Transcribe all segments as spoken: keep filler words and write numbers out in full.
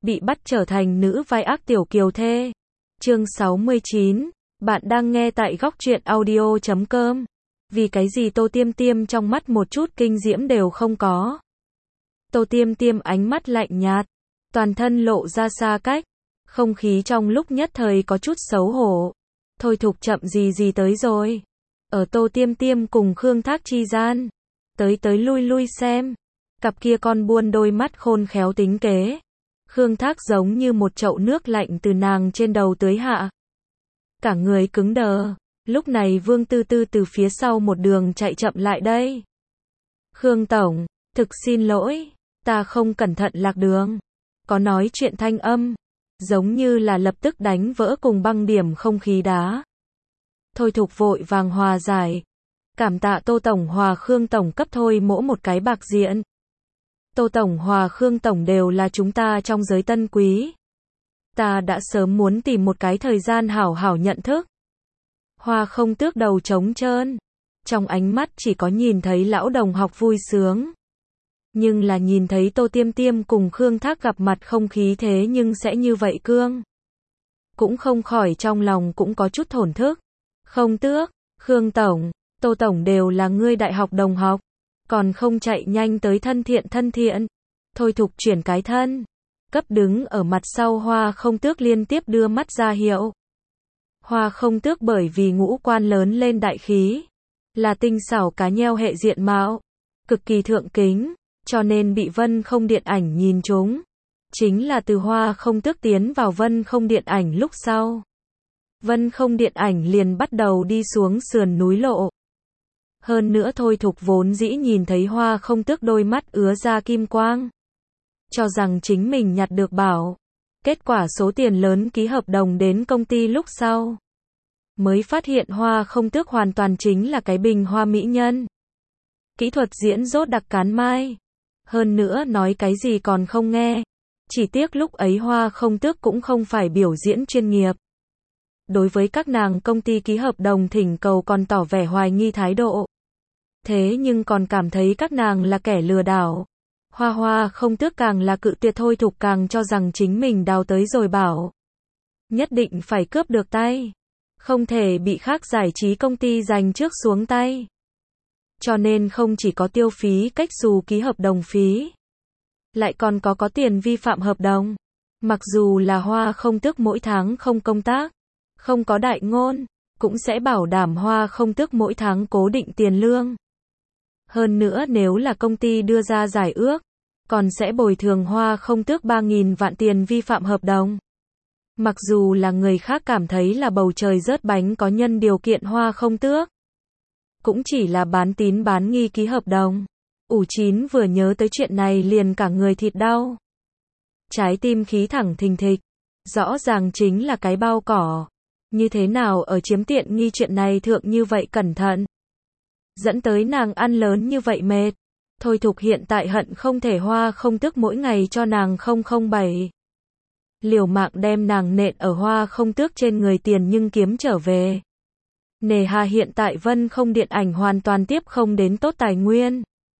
bị bắt trở thành nữ vai ác tiểu kiều thê. Chương sáu mươi chín, bạn đang nghe tại góc truyện audio chấm com. Vì cái gì Tô Tiêm Tiêm trong mắt một chút kinh diễm đều không có. Tô Tiêm Tiêm ánh mắt lạnh nhạt, toàn thân lộ ra xa cách, không khí trong lúc nhất thời có chút xấu hổ. Thôi Thục chậm gì gì tới rồi. Ở Tô Tiêm Tiêm cùng Khương Thác chi gian, tới tới lui lui xem. Cặp kia con buôn đôi mắt khôn khéo tính kế. Khương Thác giống như một chậu nước lạnh từ nàng trên đầu tưới hạ. Cả người cứng đờ. Lúc này Vương Tư Tư từ phía sau một đường chạy chậm lại đây. Khương Tổng, thực xin lỗi, ta không cẩn thận lạc đường. Có nói chuyện thanh âm, giống như là lập tức đánh vỡ cùng băng điểm không khí đá. Thôi Thục vội vàng hòa giải. Cảm tạ Tô Tổng hòa Khương Tổng cấp thôi mỗi một cái bạc diện. Tô Tổng hòa Khương Tổng đều là chúng ta trong giới tân quý. Ta đã sớm muốn tìm một cái thời gian hảo hảo nhận thức. Hoa Không Tước đầu trống trơn. Trong ánh mắt chỉ có nhìn thấy lão đồng học vui sướng. Nhưng là nhìn thấy Tô Tiêm Tiêm cùng Khương Thác gặp mặt không khí thế nhưng sẽ như vậy cương. Cũng không khỏi trong lòng cũng có chút thổn thức. Không Tước, Khương Tổng, Tô Tổng đều là ngươi đại học đồng học. Còn không chạy nhanh tới thân thiện thân thiện. Thôi Thục chuyển cái thân. Cấp đứng ở mặt sau Hoa Không Tước liên tiếp đưa mắt ra hiệu. Hoa Không Tước bởi vì ngũ quan lớn lên đại khí. Là tinh xảo cá nheo hệ diện mạo. Cực kỳ thượng kính. Cho nên bị Vân Không điện ảnh nhìn trúng. Chính là từ Hoa Không Tước tiến vào Vân Không điện ảnh lúc sau. Vân Không điện ảnh liền bắt đầu đi xuống sườn núi lộ. Hơn nữa Thôi Thục vốn dĩ nhìn thấy Hoa Không Tước đôi mắt ứa ra kim quang. Cho rằng chính mình nhặt được bảo. Kết quả số tiền lớn ký hợp đồng đến công ty lúc sau. Mới phát hiện Hoa Không Tước hoàn toàn chính là cái bình hoa mỹ nhân. Kỹ thuật diễn rốt đặc cán mai. Hơn nữa nói cái gì còn không nghe. Chỉ tiếc lúc ấy Hoa Không Tước cũng không phải biểu diễn chuyên nghiệp. Đối với các nàng công ty ký hợp đồng thỉnh cầu còn tỏ vẻ hoài nghi thái độ. Thế nhưng còn cảm thấy các nàng là kẻ lừa đảo. Hoa Hoa Không Tước càng là cự tuyệt. Thôi Thục càng cho rằng chính mình đào tới rồi bảo. Nhất định phải cướp được tay. Không thể bị khác giải trí công ty giành trước xuống tay. Cho nên không chỉ có tiêu phí cách xù ký hợp đồng phí. Lại còn có có tiền vi phạm hợp đồng. Mặc dù là Hoa Không Tước mỗi tháng không công tác. Không có đại ngôn. Cũng sẽ bảo đảm Hoa Không Tước mỗi tháng cố định tiền lương. Hơn nữa nếu là công ty đưa ra giải ước. Còn sẽ bồi thường Hoa Không Tước ba nghìn vạn tiền vi phạm hợp đồng. Mặc dù là người khác cảm thấy là bầu trời rớt bánh có nhân điều kiện Hoa Không Tước. Cũng chỉ là bán tín bán nghi ký hợp đồng. Ủ Chín vừa nhớ tới chuyện này liền cả người thịt đau. Trái tim khí thẳng thình thịch. Rõ ràng chính là cái bao cỏ. Như thế nào ở chiếm tiện nghi chuyện này thượng như vậy cẩn thận. Dẫn tới nàng ăn lớn như vậy mệt. Thôi Thục hiện tại hận không thể Hoa Không Tước mỗi ngày cho nàng không không bảy. Liều mạng đem nàng nện ở Hoa Không Tước trên người tiền nhưng kiếm trở về. Nề hà hiện tại Vân Không điện ảnh hoàn toàn tiếp không đến tốt tài nguyên.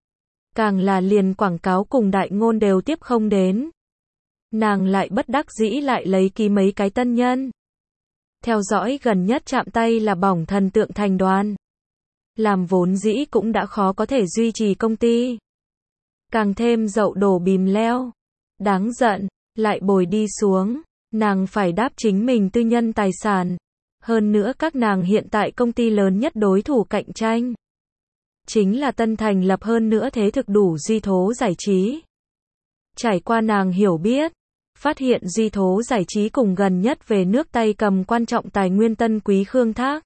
Càng là liền quảng cáo cùng đại ngôn đều tiếp không đến. Nàng lại bất đắc dĩ lại lấy ký mấy cái tân nhân. Theo dõi gần nhất chạm tay là bỏng thần tượng thành đoàn. Làm vốn dĩ cũng đã khó có thể duy trì công ty. Càng thêm dậu đổ bìm leo. Đáng giận, lại bồi đi xuống. Nàng phải đáp chính mình tư nhân tài sản. Hơn nữa các nàng hiện tại công ty lớn nhất đối thủ cạnh tranh. Chính là tân thành lập hơn nữa thế thực đủ Duy Thố giải trí. Trải qua nàng hiểu biết. Phát hiện Duy Thố giải trí cùng gần nhất về nước tay cầm quan trọng tài nguyên tân quý Khương Thác.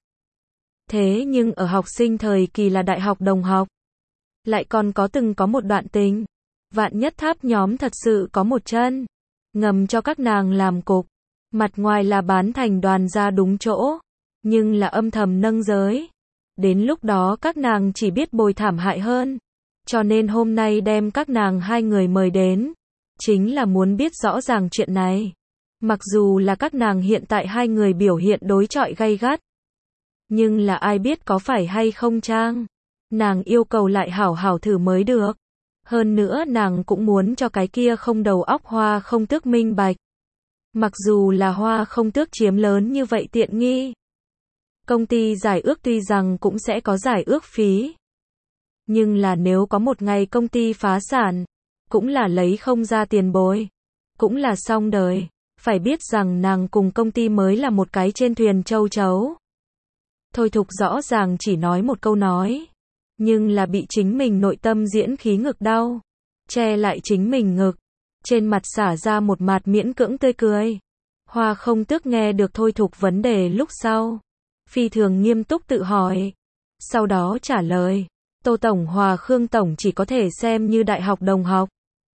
Thế nhưng ở học sinh thời kỳ là đại học đồng học. Lại còn có từng có một đoạn tình. Vạn Nhất Tháp nhóm thật sự có một chân. Ngầm cho các nàng làm cục. Mặt ngoài là bán thành đoàn ra đúng chỗ. Nhưng là âm thầm nâng giới. Đến lúc đó các nàng chỉ biết bồi thảm hại hơn. Cho nên hôm nay đem các nàng hai người mời đến. Chính là muốn biết rõ ràng chuyện này. Mặc dù là các nàng hiện tại hai người biểu hiện đối chọi gay gắt. Nhưng là ai biết có phải hay không trang. Nàng yêu cầu lại hảo hảo thử mới được. Hơn nữa nàng cũng muốn cho cái kia không đầu óc Hoa Không Tước minh bạch. Mặc dù là Hoa Không Tước chiếm lớn như vậy tiện nghi. Công ty giải ước tuy rằng cũng sẽ có giải ước phí. Nhưng là nếu có một ngày công ty phá sản, cũng là lấy không ra tiền bồi. Cũng là xong đời. Phải biết rằng nàng cùng công ty mới là một cái trên thuyền châu chấu. Thôi Thục rõ ràng chỉ nói một câu nói. Nhưng là bị chính mình nội tâm diễn khí ngực đau. Che lại chính mình ngực. Trên mặt xả ra một mặt miễn cưỡng tươi cười. Hoa Không Tước nghe được Thôi Thục vấn đề lúc sau. Phi thường nghiêm túc tự hỏi. Sau đó trả lời. Tô Tổng Hòa Khương Tổng chỉ có thể xem như đại học đồng học.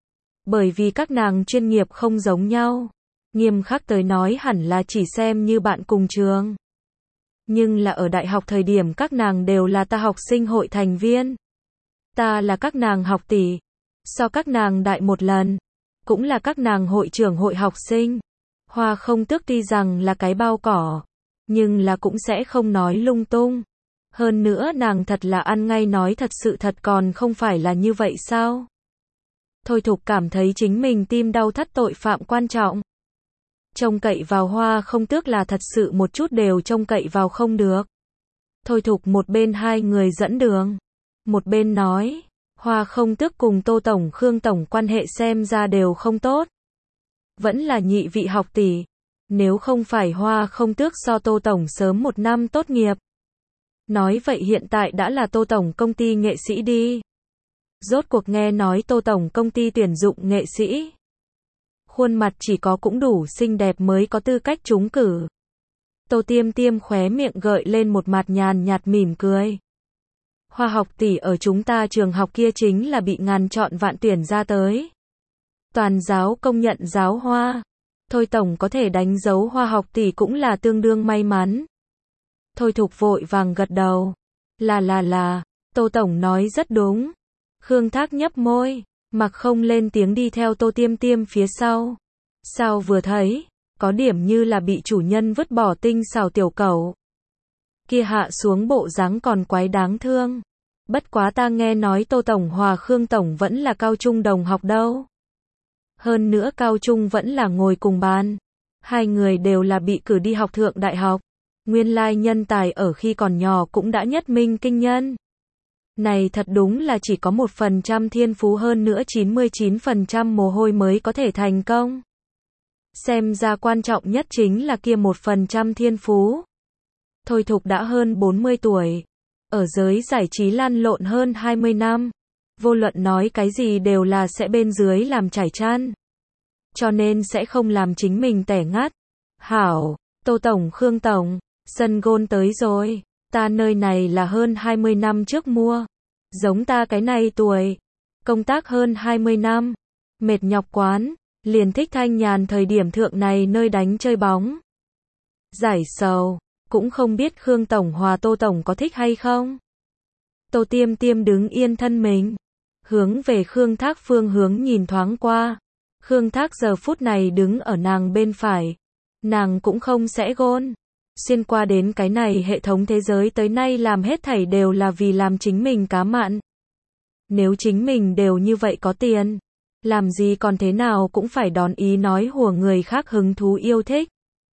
Bởi vì các nàng chuyên nghiệp không giống nhau. Nghiêm khắc tới nói hẳn là chỉ xem như bạn cùng trường. Nhưng là ở đại học thời điểm các nàng đều là ta học sinh hội thành viên. Ta là các nàng học tỷ. So các nàng đại một lần. Cũng là các nàng hội trưởng hội học sinh. Hoa Không Tước tuy rằng là cái bao cỏ. Nhưng là cũng sẽ không nói lung tung. Hơn nữa nàng thật là ăn ngay nói thật sự thật còn không phải là như vậy sao? Thôi Thục cảm thấy chính mình tim đau thắt tội phạm quan trọng. Trông cậy vào Hoa Không Tước là thật sự một chút đều trông cậy vào không được. Thôi Thục một bên hai người dẫn đường. Một bên nói, Hoa Không Tước cùng Tô Tổng Khương Tổng quan hệ xem ra đều không tốt. Vẫn là nhị vị học tỷ. Nếu không phải Hoa Không Tước so Tô Tổng sớm một năm tốt nghiệp. Nói vậy hiện tại đã là Tô Tổng công ty nghệ sĩ đi. Rốt cuộc nghe nói Tô Tổng công ty tuyển dụng nghệ sĩ. Khuôn mặt chỉ có cũng đủ xinh đẹp mới có tư cách trúng cử. Tô Tiêm Tiêm khóe miệng gợi lên một mặt nhàn nhạt mỉm cười. Hoa học tỷ ở chúng ta trường học kia chính là bị ngàn chọn vạn tuyển ra tới. Toàn giáo công nhận giáo Hoa. Thôi Tổng có thể đánh dấu Hoa học tỷ cũng là tương đương may mắn. Thôi Thục vội vàng gật đầu. Là là là, Tô Tổng nói rất đúng. Khương Thác nhấp môi, mặc không lên tiếng đi theo Tô Tiêm Tiêm phía sau. Sao vừa thấy, có điểm như là bị chủ nhân vứt bỏ tinh xào tiểu cẩu. Kia hạ xuống bộ dáng còn quái đáng thương. Bất quá ta nghe nói Tô Tổng Hòa Khương Tổng vẫn là cao trung đồng học đâu. Hơn nữa cao trung vẫn là ngồi cùng bàn. Hai người đều là bị cử đi học thượng đại học. Nguyên lai nhân tài ở khi còn nhỏ cũng đã nhất minh kinh nhân. Này thật đúng là chỉ có một phần trăm thiên phú hơn nữa chín mươi chín phần trăm mồ hôi mới có thể thành công. Xem ra quan trọng nhất chính là kia một phần trăm thiên phú. Thôi Thục đã hơn bốn mươi tuổi. Ở giới giải trí lăn lộn hơn hai mươi năm. Vô luận nói cái gì đều là sẽ bên dưới làm trải chăn. Cho nên sẽ không làm chính mình tẻ ngắt. Hảo, Tô Tổng Khương Tổng, sân gôn tới rồi. Ta nơi này là hơn hai mươi năm trước mua. Giống ta cái này tuổi. Công tác hơn hai mươi năm. Mệt nhọc quán. Liền thích thanh nhàn thời điểm thượng này nơi đánh chơi bóng. Giải sầu. Cũng không biết Khương Tổng Hòa Tô Tổng có thích hay không. Tô Tiêm Tiêm đứng yên thân mình. Hướng về Khương Thác phương hướng nhìn thoáng qua. Khương Thác giờ phút này đứng ở nàng bên phải. Nàng cũng không sẽ gôn. Xuyên qua đến cái này hệ thống thế giới tới nay làm hết thảy đều là vì làm chính mình cá mặn. Nếu chính mình đều như vậy có tiền. Làm gì còn thế nào cũng phải đón ý nói hùa người khác hứng thú yêu thích.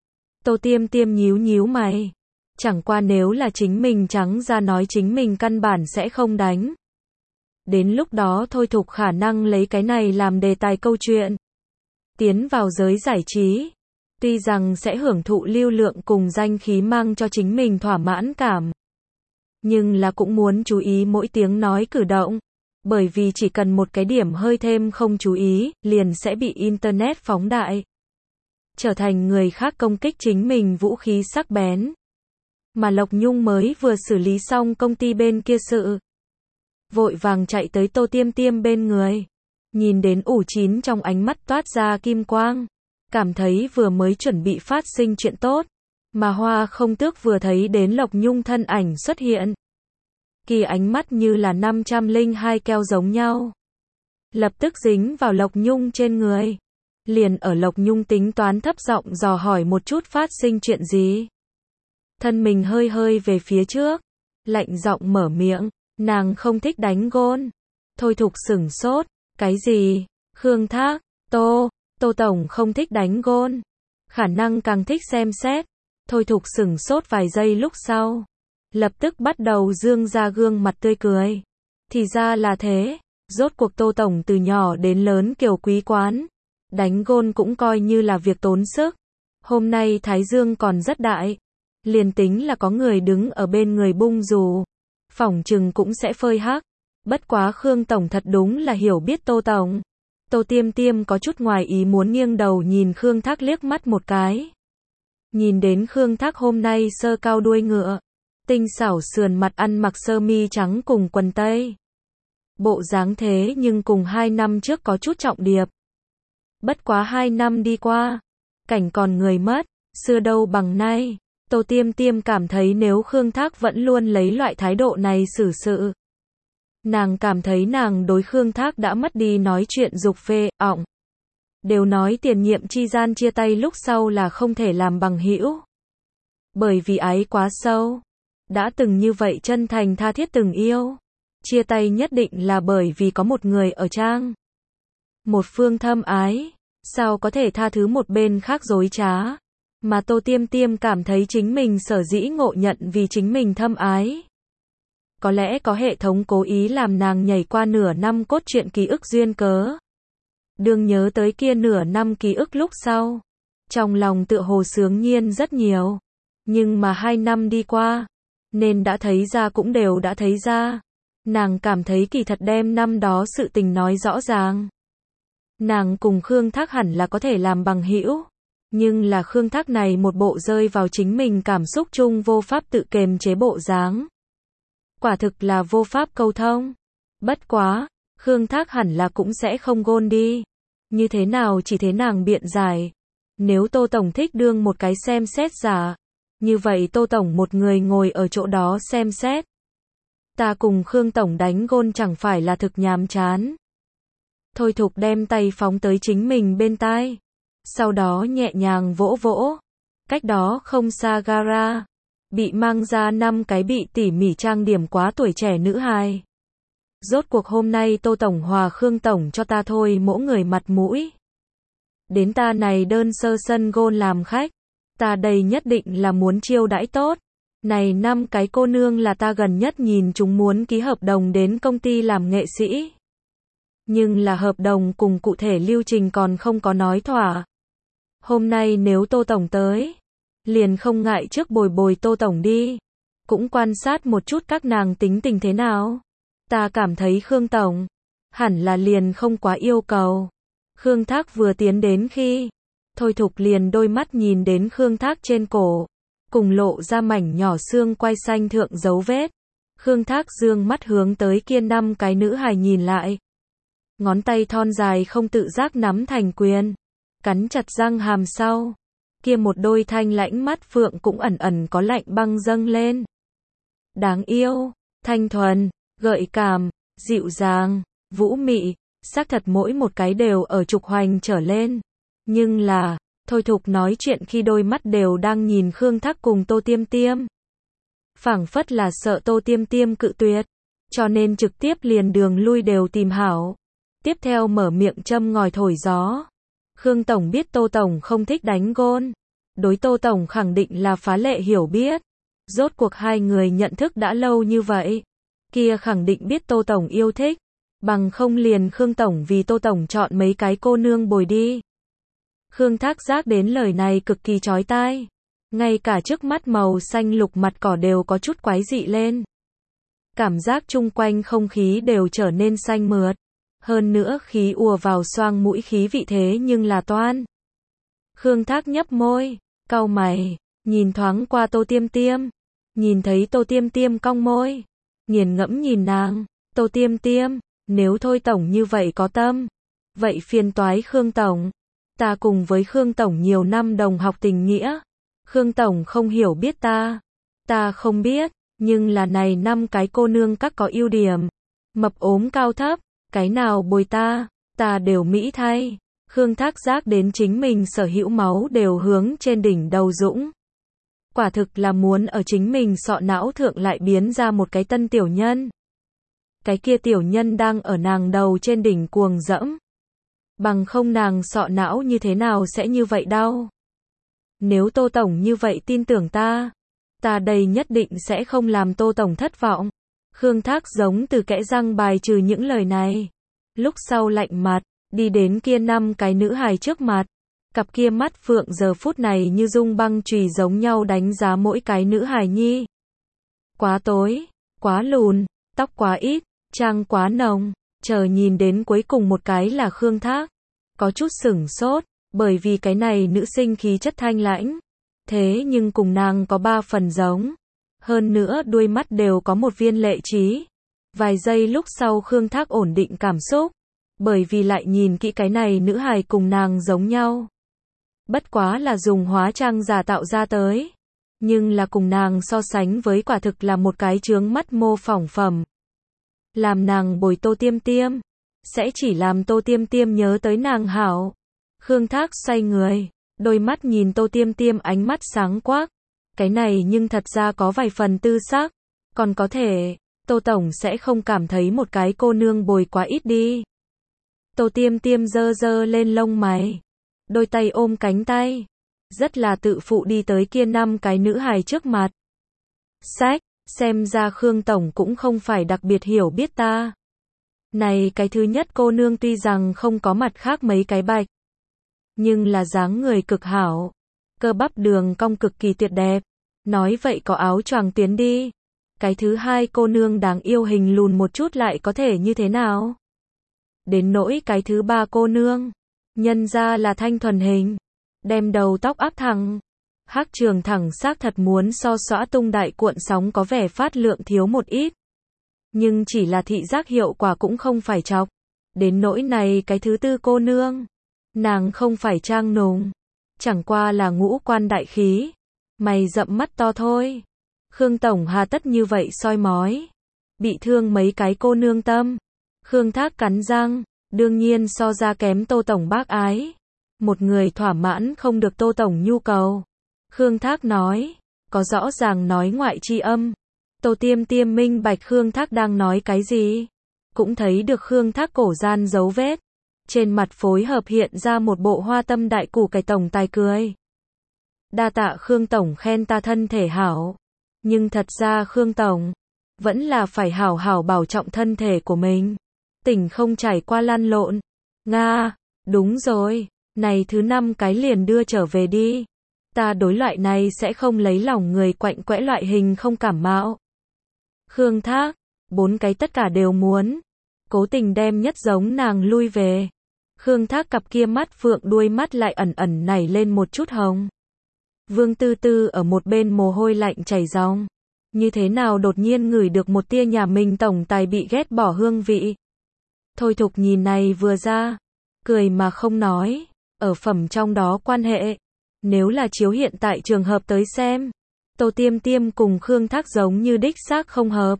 Tô Tiêm Tiêm nhíu nhíu mày. Chẳng qua nếu là chính mình trắng ra nói chính mình căn bản sẽ không đánh. Đến lúc đó Thôi Thục khả năng lấy cái này làm đề tài câu chuyện. Tiến vào giới giải trí. Tuy rằng sẽ hưởng thụ lưu lượng cùng danh khí mang cho chính mình thỏa mãn cảm. Nhưng là cũng muốn chú ý mỗi tiếng nói cử động. Bởi vì chỉ cần một cái điểm hơi thêm không chú ý, liền sẽ bị Internet phóng đại. Trở thành người khác công kích chính mình vũ khí sắc bén. Mà Lộc Nhung mới vừa xử lý xong công ty bên kia sự. Vội vàng chạy tới Tô Tiêm Tiêm bên người. Nhìn đến ủ chín trong ánh mắt toát ra kim quang. Cảm thấy vừa mới chuẩn bị phát sinh chuyện tốt. Mà Hoa Không Tước vừa thấy đến Lộc Nhung thân ảnh xuất hiện. Kỳ ánh mắt như là năm trăm lẻ hai keo giống nhau. Lập tức dính vào Lộc Nhung trên người. Liền ở Lộc Nhung tính toán thấp giọng dò hỏi một chút phát sinh chuyện gì. Thân mình hơi hơi về phía trước. Lạnh giọng mở miệng. Nàng không thích đánh gôn. Thôi Thục sửng sốt, cái gì? Khương Thác, Tô, Tô Tổng không thích đánh gôn. Khả năng càng thích xem xét. Thôi Thục sửng sốt vài giây lúc sau. Lập tức bắt đầu dương ra gương mặt tươi cười. Thì ra là thế, rốt cuộc Tô Tổng từ nhỏ đến lớn kiểu quý quán. Đánh gôn cũng coi như là việc tốn sức. Hôm nay Thái Dương còn rất đại. Liền tính là có người đứng ở bên người bung dù. Phỏng chừng cũng sẽ phơi hắc. Bất quá Khương Tổng thật đúng là hiểu biết Tô Tổng. Tô Tiêm Tiêm có chút ngoài ý muốn nghiêng đầu nhìn Khương Thác liếc mắt một cái. Nhìn đến Khương Thác hôm nay sơ cao đuôi ngựa. Tinh xảo sườn mặt ăn mặc sơ mi trắng cùng quần tây. Bộ dáng thế nhưng cùng hai năm trước có chút trọng điệp. Bất quá hai năm đi qua. Cảnh còn người mất. Xưa đâu bằng nay. Tô Tiêm Tiêm cảm thấy nếu Khương Thác vẫn luôn lấy loại thái độ này xử sự. Nàng cảm thấy nàng đối Khương Thác đã mất đi nói chuyện dục phê, ọng. Đều nói tiền nhiệm chi gian chia tay lúc sau là không thể làm bằng hữu. Bởi vì ái quá sâu. Đã từng như vậy chân thành tha thiết từng yêu. Chia tay nhất định là bởi vì có một người ở trang. Một phương thâm ái. Sao có thể tha thứ một bên khác dối trá. Mà Tô Tiêm Tiêm cảm thấy chính mình sở dĩ ngộ nhận vì chính mình thâm ái. Có lẽ có hệ thống cố ý làm nàng nhảy qua nửa năm cốt truyện ký ức duyên cớ. Đương nhớ tới kia nửa năm ký ức lúc sau. Trong lòng tựa hồ sướng nhiên rất nhiều. Nhưng mà hai năm đi qua. Nên đã thấy ra cũng đều đã thấy ra. Nàng cảm thấy kỳ thật đem năm đó sự tình nói rõ ràng. Nàng cùng Khương Thác hẳn là có thể làm bằng hữu. Nhưng là Khương Thác này một bộ rơi vào chính mình cảm xúc chung vô pháp tự kềm chế bộ dáng. Quả thực là vô pháp câu thông. Bất quá, Khương Thác hẳn là cũng sẽ không gôn đi. Như thế nào chỉ thế nàng biện giải. Nếu Tô Tổng thích đương một cái xem xét giả. Như vậy Tô Tổng một người ngồi ở chỗ đó xem xét. Ta cùng Khương Tổng đánh gôn chẳng phải là thực nhàm chán. Thôi Thục đem tay phóng tới chính mình bên tai. Sau đó nhẹ nhàng vỗ vỗ. Cách đó không xa gara. Bị mang ra năm cái bị tỉ mỉ trang điểm quá tuổi trẻ nữ hài. Rốt cuộc hôm nay Tô Tổng hòa Khương Tổng cho ta thôi mỗi người mặt mũi. Đến ta này đơn sơ sân gôn làm khách. Ta đây nhất định là muốn chiêu đãi tốt. Này năm cái cô nương là ta gần nhất nhìn chúng muốn ký hợp đồng đến công ty làm nghệ sĩ. Nhưng là hợp đồng cùng cụ thể lưu trình còn không có nói thỏa. Hôm nay nếu Tô Tổng tới, liền không ngại trước bồi bồi Tô Tổng đi. Cũng quan sát một chút các nàng tính tình thế nào. Ta cảm thấy Khương Tổng, hẳn là liền không quá yêu cầu. Khương Thác vừa tiến đến khi, Thôi Thục liền đôi mắt nhìn đến Khương Thác trên cổ. Cùng lộ ra mảnh nhỏ xương quai xanh thượng dấu vết. Khương Thác dương mắt hướng tới kia năm cái nữ hài nhìn lại. Ngón tay thon dài không tự giác nắm thành quyền. Cắn chặt răng hàm sau. Kia một đôi thanh lãnh mắt phượng cũng ẩn ẩn có lạnh băng dâng lên. Đáng yêu, thanh thuần, gợi cảm, dịu dàng, vũ mị, xác thật mỗi một cái đều ở trục hoành trở lên. Nhưng là, Thôi Thục nói chuyện khi đôi mắt đều đang nhìn Khương Thác cùng Tô Tiêm Tiêm. Phảng phất là sợ Tô Tiêm Tiêm cự tuyệt, cho nên trực tiếp liền đường lui đều tìm hảo. Tiếp theo mở miệng châm ngòi thổi gió. Khương Tổng biết Tô Tổng không thích đánh gôn. Đối Tô Tổng khẳng định là phá lệ hiểu biết. Rốt cuộc hai người nhận thức đã lâu như vậy. Kia khẳng định biết Tô Tổng yêu thích. Bằng không liền Khương Tổng vì Tô Tổng chọn mấy cái cô nương bồi đi. Khương Thác giác đến lời này cực kỳ chói tai. Ngay cả trước mắt màu xanh lục mặt cỏ đều có chút quái dị lên. Cảm giác chung quanh không khí đều trở nên xanh mượt. Hơn nữa khí ùa vào xoang mũi khí vị thế nhưng là toan. Khương Thác nhấp môi, cau mày, nhìn thoáng qua Tô Tiêm Tiêm. Nhìn thấy Tô Tiêm Tiêm cong môi. Nghiền ngẫm nhìn nàng. Tô Tiêm Tiêm, nếu Thôi Tổng như vậy có tâm. Vậy phiền toái Khương Tổng. Ta cùng với Khương Tổng nhiều năm đồng học tình nghĩa. Khương Tổng không hiểu biết ta. Ta không biết, nhưng là này năm cái cô nương các có ưu điểm. Mập ốm cao thấp, cái nào bồi ta, ta đều mỹ thay. Khương Thác giác đến chính mình sở hữu máu đều hướng trên đỉnh đầu dũng. Quả thực là muốn ở chính mình sọ não thượng lại biến ra một cái tân tiểu nhân. cái kia tiểu nhân đang ở nàng đầu trên đỉnh cuồng dẫm. Bằng không nàng sọ não như thế nào sẽ như vậy đau. Nếu Tô Tổng như vậy tin tưởng ta, ta đây nhất định sẽ không làm Tô Tổng thất vọng. Khương Thác giống từ kẽ răng bài trừ những lời này. Lúc sau lạnh mặt, đi đến kia năm cái nữ hài trước mặt. Cặp kia mắt phượng giờ phút này như dung băng chùy giống nhau đánh giá mỗi cái nữ hài nhi. Quá tối, quá lùn, tóc quá ít, trang quá nồng, chờ nhìn đến cuối cùng một cái là Khương Thác. Có chút sửng sốt, bởi vì cái này nữ sinh khí chất thanh lãnh. Thế nhưng cùng nàng có ba phần giống. Hơn nữa đuôi mắt đều có một viên lệ trí. Vài giây lúc sau Khương Thác ổn định cảm xúc. Bởi vì lại nhìn kỹ cái này nữ hài cùng nàng giống nhau. Bất quá là dùng hóa trang giả tạo ra tới. Nhưng là cùng nàng so sánh với quả thực là một cái chướng mắt mô phỏng phẩm. Làm nàng bồi Tô Tiêm Tiêm. Sẽ chỉ làm Tô Tiêm Tiêm nhớ tới nàng hảo. Khương Thác xoay người. Đôi mắt nhìn Tô Tiêm Tiêm ánh mắt sáng quắc. Cái này nhưng thật ra có vài phần tư sắc. Còn có thể, Tô Tổng sẽ không cảm thấy một cái cô nương bồi quá ít đi. Tô Tiêm Tiêm giơ giơ lên lông mày. Đôi tay ôm cánh tay. Rất là tự phụ đi tới kia năm cái nữ hài trước mặt. Sách, xem ra Khương Tổng cũng không phải đặc biệt hiểu biết ta. Này cái thứ nhất cô nương tuy rằng không có mặt khác mấy cái bạch. Nhưng là dáng người cực hảo. Cơ bắp đường cong cực kỳ tuyệt đẹp. Nói vậy có áo choàng tiến đi. Cái thứ hai cô nương đáng yêu hình lùn một chút lại có thể như thế nào? Đến nỗi cái thứ ba cô nương. Nhân ra là thanh thuần hình. Đem đầu tóc áp thẳng. Hắc trường thẳng xác thật muốn so xõa tung đại cuộn sóng có vẻ phát lượng thiếu một ít. Nhưng chỉ là thị giác hiệu quả cũng không phải chọc. Đến nỗi này cái thứ tư cô nương. Nàng không phải trang nùng. Chẳng qua là ngũ quan đại khí. Mày rậm mắt to thôi. Khương Tổng hà tất như vậy soi mói. Bị thương mấy cái cô nương tâm. Khương Thác cắn răng. Đương nhiên so ra kém Tô Tổng bác ái. Một người thỏa mãn không được Tô Tổng nhu cầu. Khương Thác nói. Có rõ ràng nói ngoại chi âm. Tô Tiêm Tiêm minh bạch Khương Thác đang nói cái gì. Cũng thấy được Khương Thác cổ gian dấu vết. Trên mặt phối hợp hiện ra một bộ hoa tâm đại củ cải tổng tài cười. Đa tạ Khương Tổng khen ta thân thể hảo. Nhưng thật ra Khương Tổng vẫn là phải hảo hảo bảo trọng thân thể của mình. Tỉnh không trải qua lăn lộn. Nga, đúng rồi. Này thứ năm cái liền đưa trở về đi. Ta đối loại này sẽ không lấy lòng người quạnh quẽ loại hình không cảm mạo. Khương Thác, bốn cái tất cả đều muốn. Cố tình đem nhất giống nàng lui về. Khương Thác cặp kia mắt phượng đuôi mắt lại ẩn ẩn nảy lên một chút hồng. Vương Tư Tư ở một bên mồ hôi lạnh chảy ròng. Như thế nào đột nhiên ngửi được một tia nhà mình tổng tài bị ghét bỏ hương vị. Thôi Thục nhìn này vừa ra. Cười mà không nói. Ở phẩm trong đó quan hệ. Nếu là chiếu hiện tại trường hợp tới xem. Tô Tiêm Tiêm cùng Khương Thác giống như đích xác không hợp.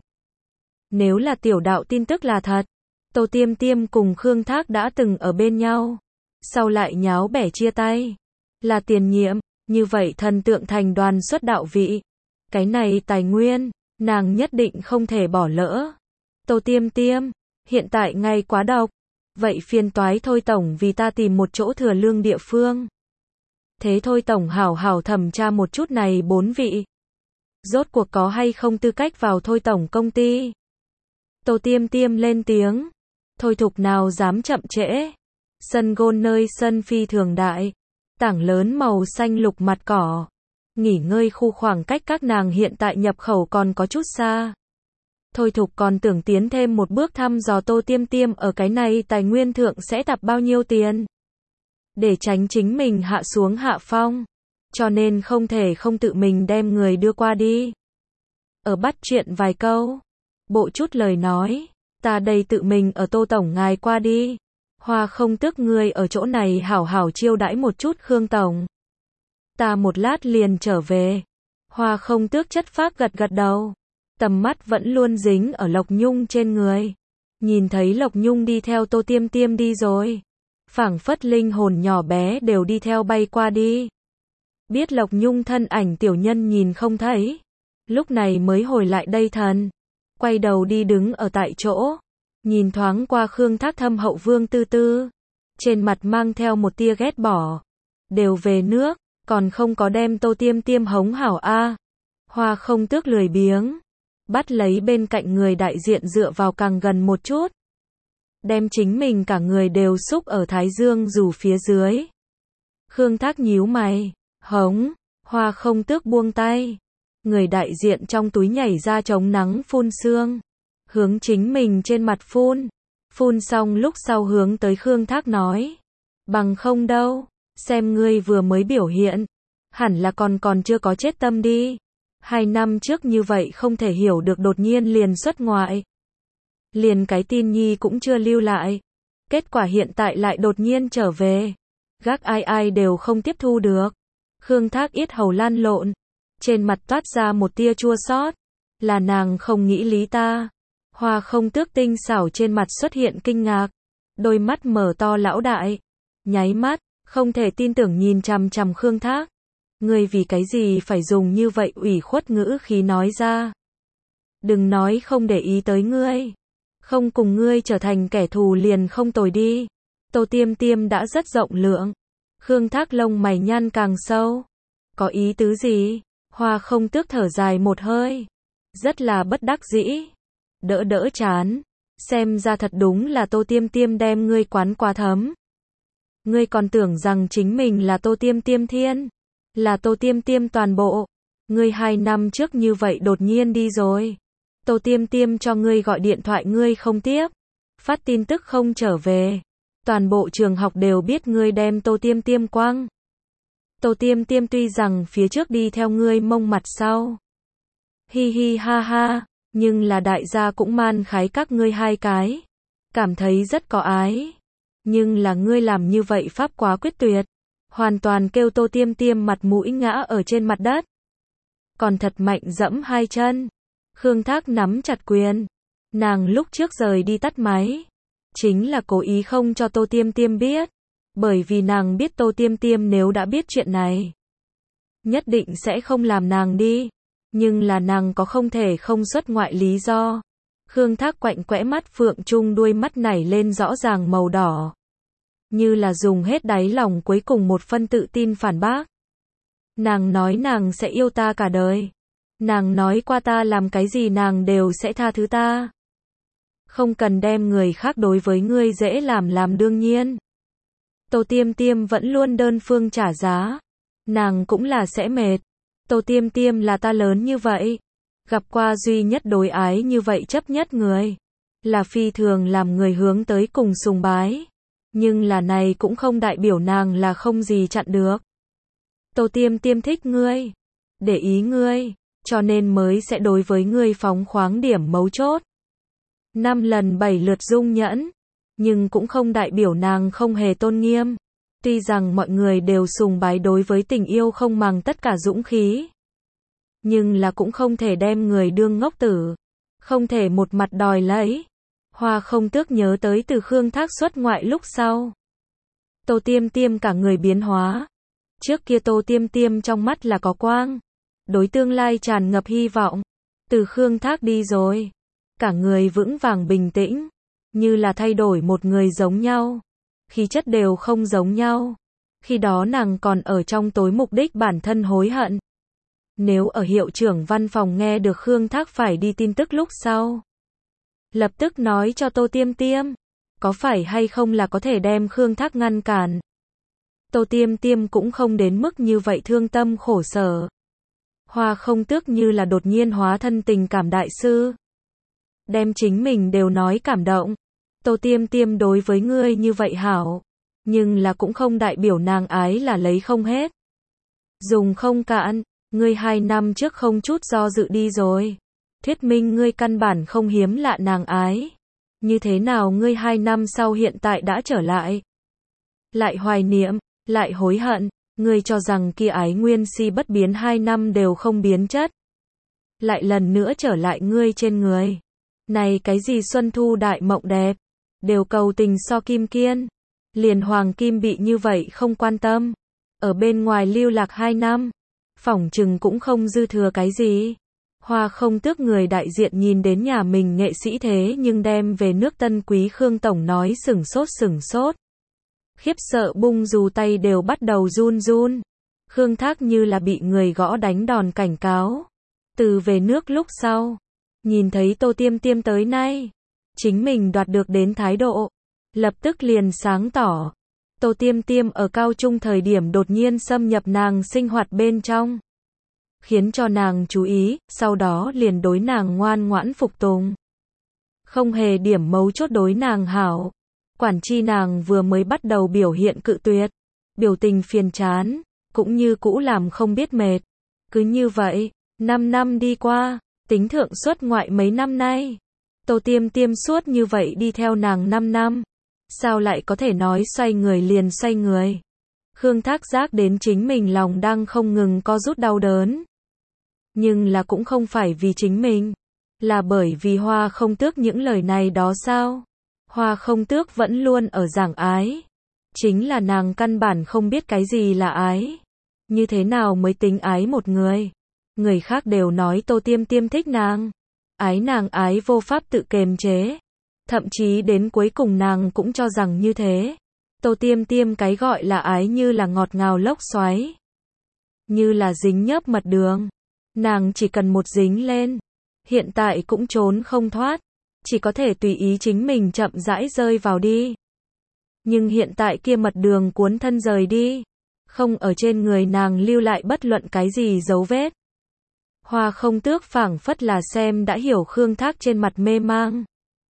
Nếu là tiểu đạo tin tức là thật. Tô Tiêm Tiêm cùng Khương Thác đã từng ở bên nhau. Sau lại nháo bẻ chia tay. Là tiền nhiệm. Như vậy thần tượng thành đoàn xuất đạo vị. Cái này tài nguyên. Nàng nhất định không thể bỏ lỡ. Tô Tiêm Tiêm. Hiện tại ngay quá độc. Vậy phiền toái Thôi Tổng vì ta tìm một chỗ thừa lương địa phương. Thế Thôi Tổng hảo hảo thẩm tra một chút này bốn vị. Rốt cuộc có hay không tư cách vào Thôi Tổng công ty. Tô Tiêm Tiêm lên tiếng. Thôi Thục nào dám chậm trễ. Sân gôn nơi sân phi thường đại. Tảng lớn màu xanh lục mặt cỏ. Nghỉ ngơi khu khoảng cách các nàng hiện tại nhập khẩu còn có chút xa. Thôi Thục còn tưởng tiến thêm một bước thăm dò Tô Tiêm Tiêm ở cái này tài nguyên thượng sẽ tập bao nhiêu tiền. Để tránh chính mình hạ xuống hạ phong. Cho nên không thể không tự mình đem người đưa qua đi. Ở bắt chuyện vài câu. Bộ chút lời nói. Ta đây tự mình ở Tô Tổng ngài qua đi. Hoa không tức người ở chỗ này hảo hảo chiêu đãi một chút Khương Tổng. Ta một lát liền trở về. Hoa không tước chất phác gật gật đầu. Tầm mắt vẫn luôn dính ở Lộc Nhung trên người. Nhìn thấy Lộc Nhung đi theo Tô Tiêm Tiêm đi rồi. Phảng phất linh hồn nhỏ bé đều đi theo bay qua đi. Biết Lộc Nhung thân ảnh tiểu nhân nhìn không thấy. Lúc này mới hồi lại đây thần. quay đầu đi đứng ở tại chỗ, nhìn thoáng qua Khương Thác thâm hậu Vương Tư Tư, trên mặt mang theo một tia ghét bỏ. Đều về nước, còn không có đem Tô Tiêm Tiêm hống hảo a. Hoa Không Tước lười biếng, bắt lấy bên cạnh người đại diện dựa vào càng gần một chút, đem chính mình cả người đều xúc ở thái dương dù phía dưới. Khương Thác nhíu mày, hống. Hoa Không Tước buông tay, người đại diện trong túi nhảy ra chống nắng phun sương, hướng chính mình trên mặt phun. Phun xong lúc sau hướng tới Khương Thác nói, bằng không đâu, xem ngươi vừa mới biểu hiện, hẳn là còn còn chưa có chết tâm đi. Hai năm trước như vậy không thể hiểu được đột nhiên liền xuất ngoại, liền cái tin nhi cũng chưa lưu lại, kết quả hiện tại lại đột nhiên trở về, gác ai ai đều không tiếp thu được. Khương Thác yết hầu lan lộn, trên mặt toát ra một tia chua xót, là nàng không nghĩ lý ta. Hoa Không Tước tinh xảo trên mặt xuất hiện kinh ngạc, đôi mắt mở to lão đại, nháy mắt, không thể tin tưởng nhìn chằm chằm Khương Thác. Ngươi vì cái gì phải dùng như vậy ủy khuất ngữ khí nói ra? Đừng nói không để ý tới ngươi, không cùng ngươi trở thành kẻ thù liền không tồi đi. Tô Tiêm Tiêm đã rất rộng lượng. Khương Thác lông mày nhăn càng sâu. Có ý tứ gì? Hoa Không Tước thở dài một hơi, rất là bất đắc dĩ, đỡ đỡ chán, xem ra thật đúng là Tô Tiêm Tiêm đem ngươi quán quá thấm. Ngươi còn tưởng rằng chính mình là Tô Tiêm Tiêm thiên, là Tô Tiêm Tiêm toàn bộ. Ngươi hai năm trước như vậy đột nhiên đi rồi, Tô Tiêm Tiêm cho ngươi gọi điện thoại ngươi không tiếp, phát tin tức không trở về, toàn bộ trường học đều biết ngươi đem Tô Tiêm Tiêm quăng. Tô Tiêm Tiêm tuy rằng phía trước đi theo ngươi mông mặt sau, hi hi ha ha, nhưng là đại gia cũng man khái các ngươi hai cái, cảm thấy rất có ái. Nhưng là ngươi làm như vậy pháp quá quyết tuyệt, hoàn toàn kêu Tô Tiêm Tiêm mặt mũi ngã ở trên mặt đất, còn thật mạnh dẫm hai chân. Khương Thác nắm chặt quyền, nàng lúc trước rời đi tắt máy, chính là cố ý không cho Tô Tiêm Tiêm biết, bởi vì nàng biết Tô Tiêm Tiêm nếu đã biết chuyện này, nhất định sẽ không làm nàng đi, nhưng là nàng có không thể không xuất ngoại lý do. Khương Thác quạnh quẽ mắt phượng trung đuôi mắt nảy lên rõ ràng màu đỏ, như là dùng hết đáy lòng cuối cùng một phân tự tin phản bác. Nàng nói nàng sẽ yêu ta cả đời, nàng nói qua ta làm cái gì nàng đều sẽ tha thứ ta, không cần đem người khác đối với ngươi dễ làm làm đương nhiên. Tô Tiêm Tiêm vẫn luôn đơn phương trả giá, nàng cũng là sẽ mệt. Tô Tiêm Tiêm là ta lớn như vậy, gặp qua duy nhất đối ái như vậy chấp nhất người, là phi thường làm người hướng tới cùng sùng bái, nhưng là này cũng không đại biểu nàng là không gì chặn được. Tô Tiêm Tiêm thích ngươi, để ý ngươi, cho nên mới sẽ đối với ngươi phóng khoáng điểm mấu chốt, năm lần bảy lượt dung nhẫn, nhưng cũng không đại biểu nàng không hề tôn nghiêm. Tuy rằng mọi người đều sùng bái đối với tình yêu không màng tất cả dũng khí, nhưng là cũng không thể đem người đương ngốc tử, không thể một mặt đòi lấy. Hoa Không Tước nhớ tới từ Khương Thác xuất ngoại lúc sau, Tô Tiêm Tiêm cả người biến hóa. Trước kia Tô Tiêm Tiêm trong mắt là có quang, đối tương lai tràn ngập hy vọng. Từ Khương Thác đi rồi, cả người vững vàng bình tĩnh, như là thay đổi một người giống nhau, khí chất đều không giống nhau. Khi đó nàng còn ở trong tối mục đích bản thân hối hận. Nếu ở hiệu trưởng văn phòng nghe được Khương Thác phải đi tin tức lúc sau, lập tức nói cho Tô Tiêm Tiêm, có phải hay không là có thể đem Khương Thác ngăn cản. Tô Tiêm Tiêm cũng không đến mức như vậy thương tâm khổ sở. Hoa Không Tước như là đột nhiên hóa thân tình cảm đại sư, đem chính mình đều nói cảm động. Tô Tiêm Tiêm đối với ngươi như vậy hảo, nhưng là cũng không đại biểu nàng ái là lấy không hết, dùng không cạn. Ngươi hai năm trước không chút do dự đi rồi, thuyết minh ngươi căn bản không hiếm lạ nàng ái. Như thế nào ngươi hai năm sau hiện tại đã trở lại, lại hoài niệm, lại hối hận? Ngươi cho rằng kia ái nguyên si bất biến hai năm đều không biến chất, lại lần nữa trở lại ngươi trên người. Này cái gì xuân thu đại mộng đẹp, đều cầu tình so kim kiên, liền hoàng kim bị như vậy không quan tâm, ở bên ngoài lưu lạc hai năm, phỏng chừng cũng không dư thừa cái gì. Hoa Không Tước người đại diện nhìn đến nhà mình nghệ sĩ thế nhưng đem về nước tân quý Khương Tổng nói sửng sốt sửng sốt. Khiếp sợ bung dù tay đều bắt đầu run run. Khương Thác như là bị người gõ đánh đòn cảnh cáo. Từ về nước lúc sau, nhìn thấy Tô Tiêm Tiêm tới nay, chính mình đoạt được đến thái độ, lập tức liền sáng tỏ. Tô Tiêm Tiêm ở cao trung thời điểm đột nhiên xâm nhập nàng sinh hoạt bên trong, khiến cho nàng chú ý, sau đó liền đối nàng ngoan ngoãn phục tùng. Không hề điểm mấu chốt đối nàng hảo. Quản chi nàng vừa mới bắt đầu biểu hiện cự tuyệt, biểu tình phiền chán, cũng như cũ làm không biết mệt. Cứ như vậy, năm năm đi qua, tính thượng xuất ngoại mấy năm nay, Tô Tiêm Tiêm suốt như vậy đi theo nàng năm năm. Sao lại có thể nói xoay người liền xoay người? Khương Thác giác đến chính mình lòng đang không ngừng co rút đau đớn. Nhưng là cũng không phải vì chính mình, là bởi vì Hoa Không Tước những lời này đó sao? Hoa Không Tước vẫn luôn ở giảng ái. Chính là nàng căn bản không biết cái gì là ái. Như thế nào mới tính ái một người? Người khác đều nói Tô Tiêm Tiêm thích nàng. Ái nàng ái vô pháp tự kiềm chế. Thậm chí đến cuối cùng nàng cũng cho rằng như thế. Tô Tiêm Tiêm cái gọi là ái như là ngọt ngào lốc xoáy. Như là dính nhớp mật đường. Nàng chỉ cần một dính lên. Hiện tại cũng trốn không thoát. Chỉ có thể tùy ý chính mình chậm rãi rơi vào đi. Nhưng hiện tại kia mật đường cuốn thân rời đi. Không ở trên người nàng lưu lại bất luận cái gì dấu vết. Hoa Không Tước phảng phất là xem đã hiểu Khương Thác trên mặt mê mang.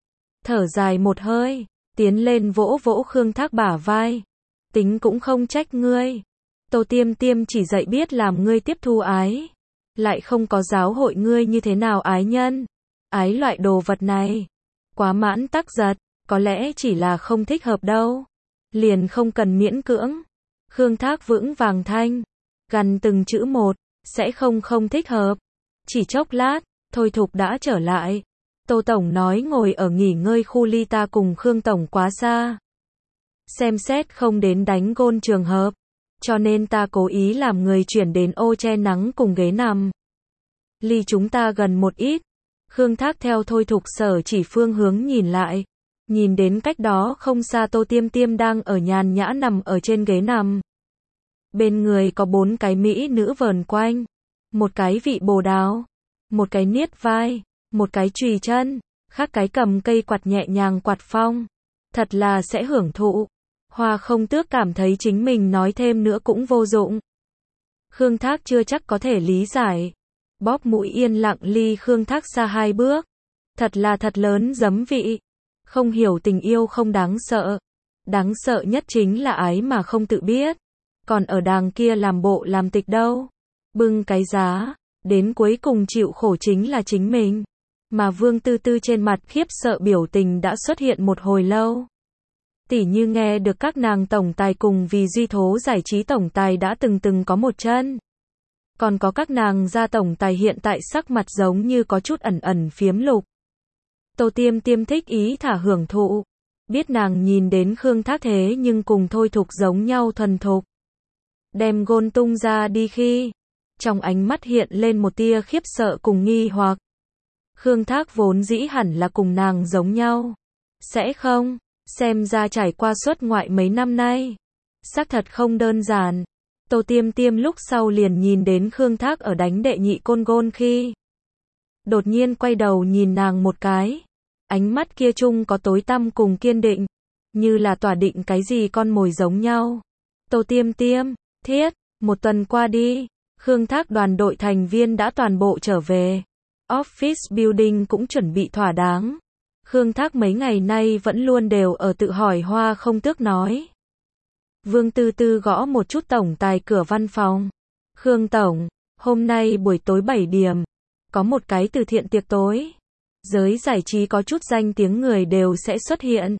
Thở dài một hơi, tiến lên vỗ vỗ Khương Thác bả vai. Tính cũng không trách ngươi. Tô Tiêm Tiêm chỉ dạy biết làm ngươi tiếp thu ái. Lại không có giáo hội ngươi như thế nào ái nhân. Ái loại đồ vật này. Quá mãn tắc giật, có lẽ chỉ là không thích hợp đâu. Liền không cần miễn cưỡng. Khương Thác vững vàng thanh. Gần từng chữ một, sẽ không không thích hợp. Chỉ chốc lát, Thôi Thục đã trở lại. Tô Tổng nói ngồi ở nghỉ ngơi khu ly ta cùng Khương Tổng quá xa. Xem xét không đến đánh gôn trường hợp. Cho nên ta cố ý làm người chuyển đến ô che nắng cùng ghế nằm. Ly chúng ta gần một ít. Khương Thác theo Thôi Thục sở chỉ phương hướng nhìn lại. Nhìn đến cách đó không xa Tô Tiêm Tiêm đang ở nhàn nhã nằm ở trên ghế nằm. Bên người có bốn cái mỹ nữ vờn quanh. Một cái vị bồ đào. Một cái niết vai. Một cái chùy chân. Khác cái cầm cây quạt nhẹ nhàng quạt phong. Thật là sẽ hưởng thụ. Hoa Không Tước cảm thấy chính mình nói thêm nữa cũng vô dụng. Khương Thác chưa chắc có thể lý giải. Bóp mũi yên lặng ly Khương Thác xa hai bước. Thật là thật lớn giấm vị. Không hiểu tình yêu không đáng sợ. Đáng sợ nhất chính là ái mà không tự biết. Còn ở đàng kia làm bộ làm tịch đâu. Bưng cái giá. Đến cuối cùng chịu khổ chính là chính mình. Mà Vương Tư Tư trên mặt khiếp sợ biểu tình đã xuất hiện một hồi lâu. Tỉ như nghe được các nàng tổng tài cùng vì Duy Thố giải trí tổng tài đã từng từng có một chân. Còn có các nàng gia tổng tài hiện tại sắc mặt giống như có chút ẩn ẩn phiếm lục. Tô Tiêm Tiêm thích ý thả hưởng thụ. Biết nàng nhìn đến Khương Thác thế nhưng cùng Thôi Thục giống nhau thuần thục. Đem gôn tung ra đi khi. Trong ánh mắt hiện lên một tia khiếp sợ cùng nghi hoặc. Khương Thác vốn dĩ hẳn là cùng nàng giống nhau. Sẽ không, xem ra trải qua xuất ngoại mấy năm nay. Xác thật không đơn giản. Tô Tiêm Tiêm lúc sau liền nhìn đến Khương Thác ở đánh đệ nhị côn gôn khi. Đột nhiên quay đầu nhìn nàng một cái. Ánh mắt kia chung có tối tăm cùng kiên định. Như là tỏa định cái gì con mồi giống nhau. Tô Tiêm Tiêm, thiết, một tuần qua đi. Khương Thác đoàn đội thành viên đã toàn bộ trở về. Office building cũng chuẩn bị thỏa đáng. Khương Thác mấy ngày nay vẫn luôn đều ở tự hỏi Hoa Không Tước nói. Vương Tư Tư gõ một chút tổng tài cửa văn phòng. Khương Tổng, hôm nay buổi tối bảy điểm, có một cái từ thiện tiệc tối. Giới giải trí có chút danh tiếng người đều sẽ xuất hiện.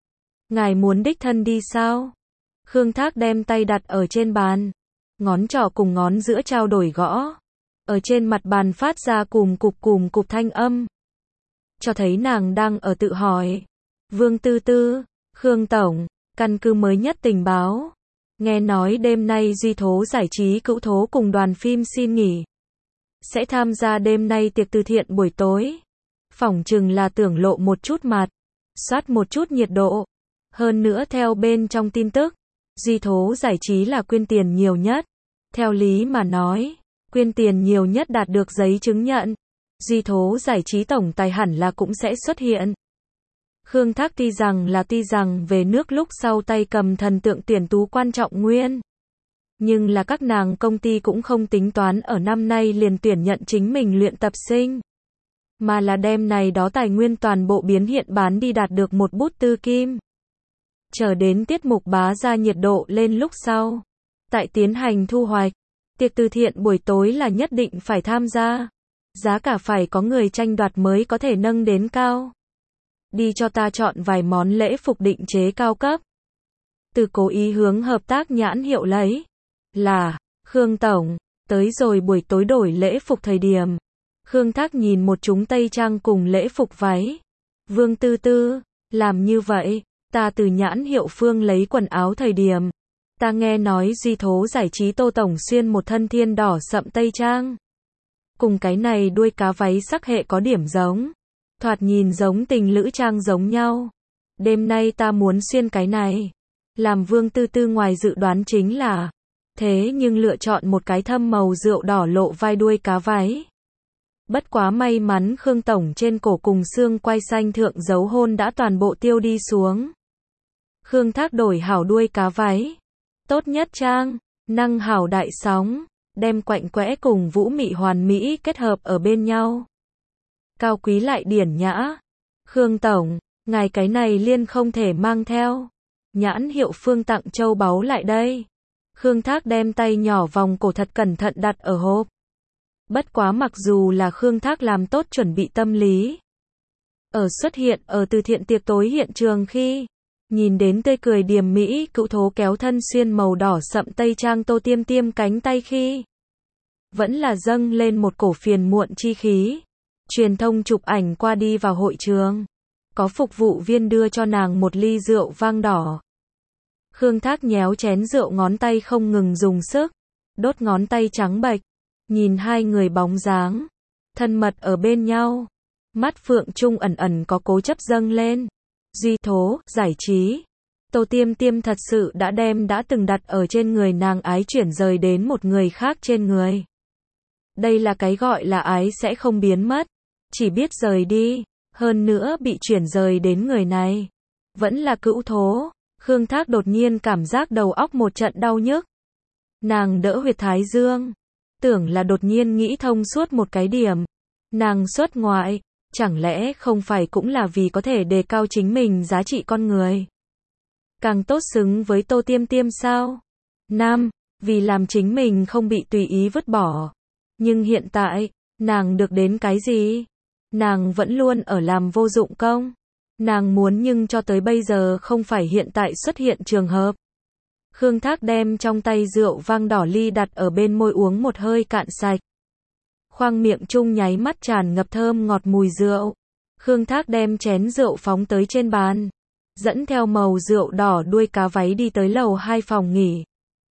Ngài muốn đích thân đi sao? Khương Thác đem tay đặt ở trên bàn. Ngón trỏ cùng ngón giữa trao đổi gõ. Ở trên mặt bàn phát ra cùm cục cùm cục thanh âm. Cho thấy nàng đang ở tự hỏi. Vương Tư Tư, Khương Tổng, căn cứ mới nhất tình báo. Nghe nói đêm nay Duy Thố giải trí cữu thố cùng đoàn phim xin nghỉ. sẽ tham gia đêm nay tiệc từ thiện buổi tối. Phỏng chừng là tưởng lộ một chút mặt, soát một chút nhiệt độ. Hơn nữa theo bên trong tin tức, Duy Thố Giải trí là quyên tiền nhiều nhất. Theo lý mà nói, quyên tiền nhiều nhất đạt được giấy chứng nhận, Duy Thố Giải trí tổng tài hẳn là cũng sẽ xuất hiện. Khương Thác tuy rằng là tuy rằng về nước lúc sau tay cầm thần tượng tuyển tú quan trọng nguyên. Nhưng là các nàng công ty cũng không tính toán ở năm nay liền tuyển nhận chính mình luyện tập sinh. Mà là đem này đó tài nguyên toàn bộ biến hiện bán đi đạt được một bút tư kim. Chờ đến tiết mục bá ra nhiệt độ lên lúc sau. Tại tiến hành thu hoạch. Tiệc từ thiện buổi tối là nhất định phải tham gia. Giá cả phải có người tranh đoạt mới có thể nâng đến cao. Đi cho ta chọn vài món lễ phục định chế cao cấp. Từ cố ý hướng hợp tác nhãn hiệu lấy. Là, Khương Tổng, tới rồi buổi tối đổi lễ phục thời điểm. Khương Thác nhìn một chúng tây trang cùng lễ phục váy. Vương Tư Tư, làm như vậy, ta từ nhãn hiệu Phương lấy quần áo thời điểm. Ta nghe nói Duy Thố Giải trí Tô Tổng xuyên một thân thiên đỏ sậm tây trang. Cùng cái này đuôi cá váy sắc hệ có điểm giống. Thoạt nhìn giống tình lữ trang giống nhau. Đêm nay ta muốn xuyên cái này. Làm Vương Tư Tư ngoài dự đoán chính là. Thế nhưng lựa chọn một cái thâm màu rượu đỏ lộ vai đuôi cá váy. Bất quá may mắn Khương Tổng trên cổ cùng xương quai xanh thượng dấu hôn đã toàn bộ tiêu đi xuống. Khương Thác đổi hảo đuôi cá váy. Tốt nhất trang, năng hảo đại sóng, đem quạnh quẽ cùng vũ mị hoàn mỹ kết hợp ở bên nhau. Cao quý lại điển nhã. Khương Tổng, ngài cái này liên không thể mang theo. Nhãn hiệu Phương tặng châu báu lại đây. Khương Thác đem tay nhỏ vòng cổ thật cẩn thận đặt ở hộp. Bất quá mặc dù là Khương Thác làm tốt chuẩn bị tâm lý. Ở xuất hiện ở từ thiện tiệc tối hiện trường khi nhìn đến tươi cười điềm mỹ cựu thố kéo thân xuyên màu đỏ sậm tây trang Tô Tiêm Tiêm cánh tay khi vẫn là dâng lên một cổ phiền muộn chi khí. Truyền thông chụp ảnh qua đi vào hội trường. Có phục vụ viên đưa cho nàng một ly rượu vang đỏ. Khương Thác nhéo chén rượu ngón tay không ngừng dùng sức. Đốt ngón tay trắng bệch. Nhìn hai người bóng dáng. Thân mật ở bên nhau. Mắt phượng trung ẩn ẩn có cố chấp dâng lên. Duy Thố, Giải trí. Tô Tiêm Tiêm thật sự đã đem đã từng đặt ở trên người nàng ái chuyển rời đến một người khác trên người. Đây là cái gọi là ái sẽ không biến mất. Chỉ biết rời đi. Hơn nữa bị chuyển rời đến người này. Vẫn là cữu thố. Khương Thác đột nhiên cảm giác đầu óc một trận đau nhức. Nàng đỡ huyệt thái dương. Tưởng là đột nhiên nghĩ thông suốt một cái điểm. Nàng xuất ngoại. Chẳng lẽ không phải cũng là vì có thể đề cao chính mình giá trị con người. Càng tốt xứng với Tô Tiêm Tiêm sao? Nam, vì làm chính mình không bị tùy ý vứt bỏ. Nhưng hiện tại, nàng được đến cái gì? Nàng vẫn luôn ở làm vô dụng công. Nàng muốn nhưng cho tới bây giờ không phải hiện tại xuất hiện trường hợp. Khương Thác đem trong tay rượu vang đỏ ly đặt ở bên môi uống một hơi cạn sạch. Khoang miệng chung nháy mắt tràn ngập thơm ngọt mùi rượu. Khương Thác đem chén rượu phóng tới trên bàn. Dẫn theo màu rượu đỏ đuôi cá váy đi tới lầu hai phòng nghỉ.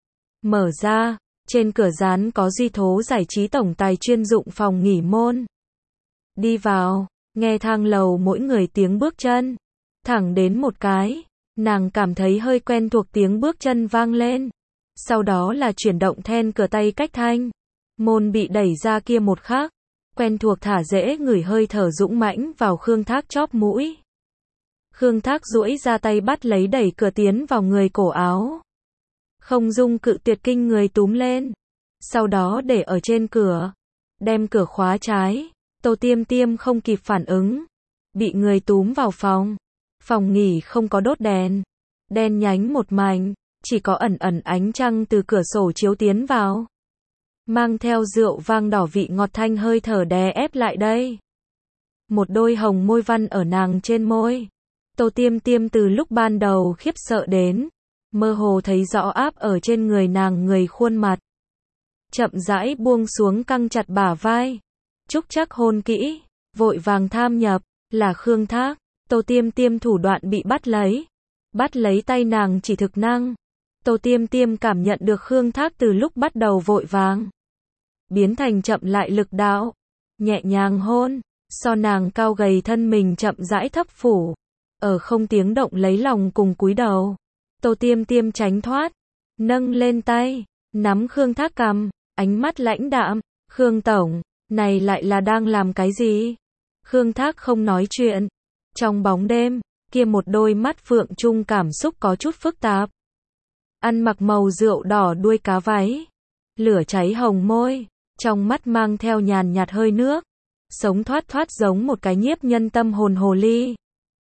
Mở ra, trên cửa dán có Duy Thố Giải trí tổng tài chuyên dụng phòng nghỉ môn. Đi vào, nghe thang lầu mỗi người tiếng bước chân. Thẳng đến một cái, nàng cảm thấy hơi quen thuộc tiếng bước chân vang lên. Sau đó là chuyển động then cửa tay cách thanh. Môn bị đẩy ra kia một khắc. Quen thuộc thả dễ ngửi hơi thở dũng mãnh vào Khương Thác chóp mũi. Khương Thác duỗi ra tay bắt lấy đẩy cửa tiến vào người cổ áo. Không dung cự tuyệt kinh người túm lên. Sau đó để ở trên cửa. Đem cửa khóa trái. Tô Tiêm Tiêm không kịp phản ứng. Bị người túm vào phòng. Phòng nghỉ không có đốt đèn. Đen nhánh một mảnh. Chỉ có ẩn ẩn ánh trăng từ cửa sổ chiếu tiến vào. Mang theo rượu vang đỏ vị ngọt thanh hơi thở đè ép lại đây. Một đôi hồng môi văn ở nàng trên môi. Tô Tiêm Tiêm từ lúc ban đầu khiếp sợ đến. Mơ hồ thấy rõ áp ở trên người nàng người khuôn mặt. Chậm rãi buông xuống căng chặt bả vai. Trúc chắc hôn kỹ. Vội vàng tham nhập. Là Khương Thác. Tô Tiêm Tiêm thủ đoạn bị bắt lấy. Bắt lấy tay nàng chỉ thực năng. Tô Tiêm Tiêm cảm nhận được Khương Thác từ lúc bắt đầu vội vàng. biến thành chậm lại lực đạo, nhẹ nhàng hôn, so nàng cao gầy thân mình chậm rãi thấp phủ, ở không tiếng động lấy lòng cùng cúi đầu. Tô Tiêm Tiêm tránh thoát, nâng lên tay, nắm Khương Thác cằm, ánh mắt lãnh đạm, Khương Tổng, này lại là đang làm cái gì? Khương Thác không nói chuyện, trong bóng đêm, kia một đôi mắt phượng trung cảm xúc có chút phức tạp. Ăn mặc màu rượu đỏ đuôi cá váy, lửa cháy hồng môi, trong mắt mang theo nhàn nhạt hơi nước, sống thoát thoát giống một cái nhiếp nhân tâm hồn hồ ly.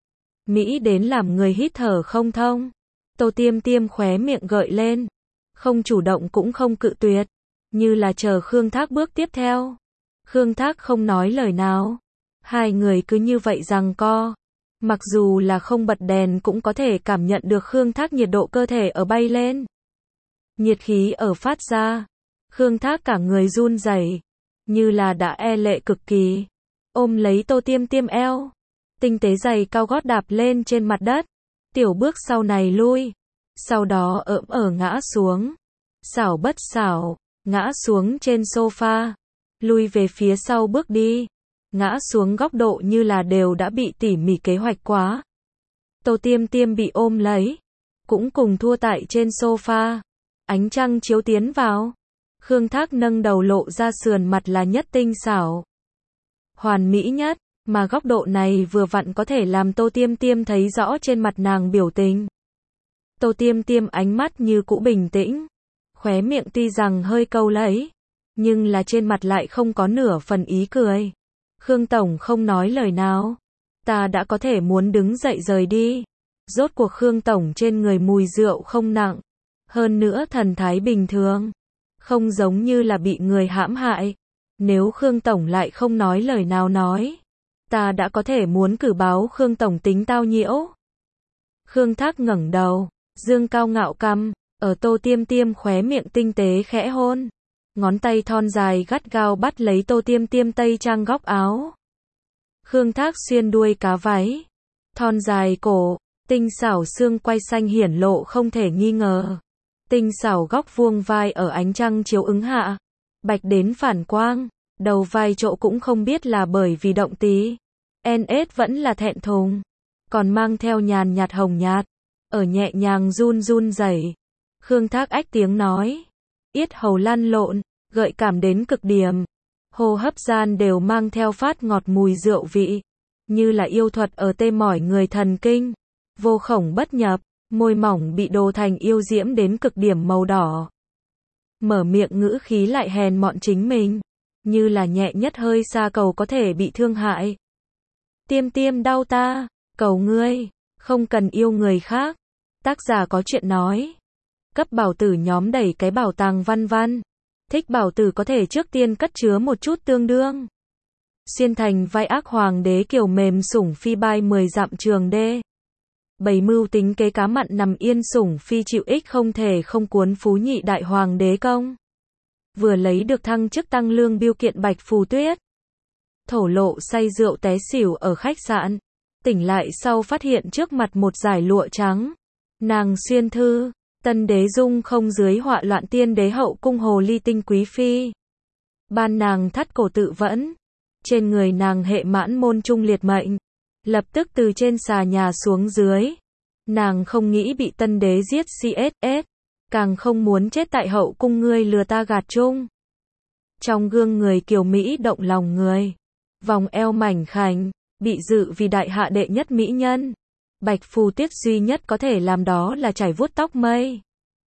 Mỹ đến làm người hít thở không thông. Tô Tiêm Tiêm khóe miệng gợi lên, không chủ động cũng không cự tuyệt, như là chờ Khương Thác bước tiếp theo. Khương Thác không nói lời nào, hai người cứ như vậy giằng co. Mặc dù là không bật đèn cũng có thể cảm nhận được Khương Thác nhiệt độ cơ thể ở bay lên. Nhiệt khí ở phát ra, Khương Thác cả người run rẩy, như là đã e lệ cực kỳ, ôm lấy Tô Tiêm Tiêm eo, tinh tế giày cao gót đạp lên trên mặt đất, tiểu bước sau này lui, sau đó ỡm ở ngã xuống, xảo bất xảo, ngã xuống trên sofa, lui về phía sau bước đi, ngã xuống góc độ như là đều đã bị tỉ mỉ kế hoạch quá. Tô Tiêm Tiêm bị ôm lấy, cũng cùng thua tại trên sofa, ánh trăng chiếu tiến vào, Khương Thác nâng đầu lộ ra sườn mặt là nhất tinh xảo, hoàn mỹ nhất, mà góc độ này vừa vặn có thể làm Tô Tiêm Tiêm thấy rõ trên mặt nàng biểu tình. Tô Tiêm Tiêm ánh mắt như cũ bình tĩnh, khóe miệng tuy rằng hơi câu lấy, nhưng là trên mặt lại không có nửa phần ý cười. Khương Tổng không nói lời nào, ta đã có thể muốn đứng dậy rời đi. Rốt cuộc Khương Tổng trên người mùi rượu không nặng, hơn nữa thần thái bình thường, không giống như là bị người hãm hại. Nếu Khương Tổng lại không nói lời nào nói, ta đã có thể muốn cử báo Khương Tổng tính tao nhiễu. Khương Thác ngẩng đầu, dương cao ngạo cằm, ở Tô Tiêm Tiêm khóe miệng tinh tế khẽ hôn, ngón tay thon dài gắt gao bắt lấy Tô Tiêm Tiêm tây trang góc áo. Khương Thác xuyên đuôi cá váy, thon dài cổ, tinh xảo xương quai xanh hiển lộ không thể nghi ngờ. Tinh xảo góc vuông vai ở ánh trăng chiếu ứng hạ, bạch đến phản quang, đầu vai chỗ cũng không biết là bởi vì động tí, en ết vẫn là thẹn thùng, còn mang theo nhàn nhạt hồng nhạt, ở nhẹ nhàng run run rẩy. Khương Thác ách tiếng nói, yết hầu lăn lộn, gợi cảm đến cực điểm, hô hấp gian đều mang theo phát ngọt mùi rượu vị, như là yêu thuật ở tê mỏi người thần kinh, vô khổng bất nhập, môi mỏng bị đồ thành yêu diễm đến cực điểm màu đỏ. Mở miệng ngữ khí lại hèn mọn chính mình, như là nhẹ nhất hơi xa cầu có thể bị thương hại. Tiêm Tiêm đau ta, cầu ngươi, không cần yêu người khác. Tác giả có chuyện nói. Cấp bảo tử nhóm đẩy cái bảo tàng văn văn. Thích bảo tử có thể trước tiên cất chứa một chút tương đương. Xuyên thành vai ác hoàng đế kiều mềm sủng phi bay mười dặm trường đê. Bày mưu tính kế cá mặn nằm yên sủng phi chịu ích không thể không cuốn phú nhị đại hoàng đế công. Vừa lấy được thăng chức tăng lương biêu kiện Bạch Phù Tuyết. Thổ lộ say rượu té xỉu ở khách sạn. Tỉnh lại sau phát hiện trước mặt một dải lụa trắng. Nàng xuyên thư, tân đế dung không dưới họa loạn tiên đế hậu cung hồ ly tinh quý phi. Ban nàng thắt cổ tự vẫn. Trên người nàng hệ mãn môn trung liệt mệnh. Lập tức từ trên xà nhà xuống dưới. Nàng không nghĩ bị tân đế giết xê ét ét. Càng không muốn chết tại hậu cung ngươi lừa ta gạt chung. Trong gương người kiều Mỹ động lòng người. Vòng eo mảnh khảnh, bị dự vì đại hạ đệ nhất mỹ nhân. Bạch Phù Tuyết duy nhất có thể làm đó là chải vuốt tóc mây.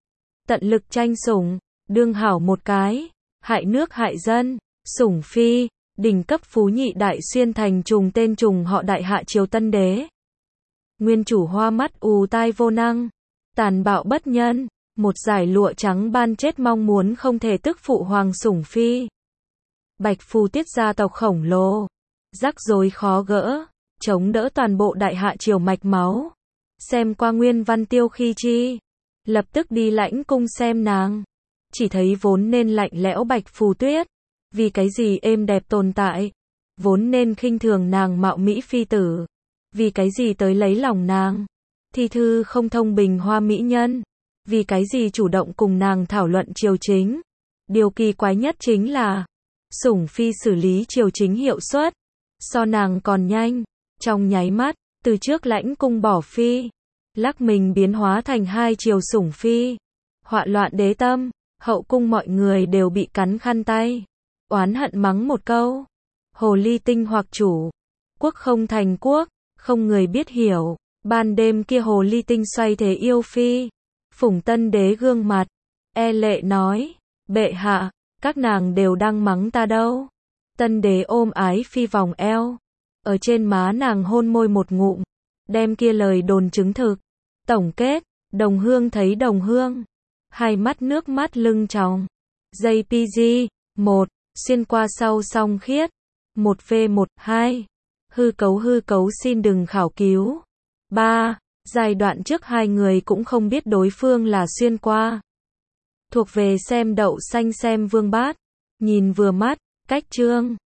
Tận lực tranh sủng, đương hảo một cái, hại nước hại dân, sủng phi, đỉnh cấp phú nhị đại xuyên thành trùng tên trùng họ đại hạ triều tân đế. Nguyên chủ hoa mắt ù tai vô năng, tàn bạo bất nhân, một dải lụa trắng ban chết mong muốn không thể tức phụ hoàng sủng phi. Bạch Phù Tuyết gia tộc khổng lồ, rắc rối khó gỡ, chống đỡ toàn bộ đại hạ triều mạch máu. Xem qua nguyên văn tiêu khi chi, lập tức đi lãnh cung xem nàng. Chỉ thấy vốn nên lạnh lẽo Bạch Phù Tuyết, vì cái gì êm đẹp tồn tại, vốn nên khinh thường nàng mạo mỹ phi tử, vì cái gì tới lấy lòng nàng. Thi thư không thông bình hoa mỹ nhân, vì cái gì chủ động cùng nàng thảo luận triều chính. Điều kỳ quái nhất chính là, Sủng phi xử lý triều chính hiệu suất, so nàng còn nhanh, trong nháy mắt, từ trước lãnh cung bỏ phi, lắc mình biến hóa thành hai triều sủng phi. Họa loạn đế tâm, hậu cung mọi người đều bị cắn khăn tay, oán hận mắng một câu. Hồ ly tinh hoặc chủ, quốc không thành quốc, không người biết hiểu. Ban đêm kia hồ ly tinh xoay thế yêu phi, Phùng Tân Đế gương mặt e lệ nói, bệ hạ, các nàng đều đang mắng ta đâu. Tân Đế ôm ái phi vòng eo, ở trên má nàng hôn môi một ngụm, đem kia lời đồn chứng thực. Tổng kết, đồng hương thấy đồng hương, hai mắt nước mắt lưng tròng. gi pê giê, một, xuyên qua sau song khiết, một phê một, hai, hư cấu hư cấu xin đừng khảo cứu. ba. Giai đoạn trước hai người cũng không biết đối phương là xuyên qua. Thuộc về xem đậu xanh xem vương bát, nhìn vừa mắt, cách chương.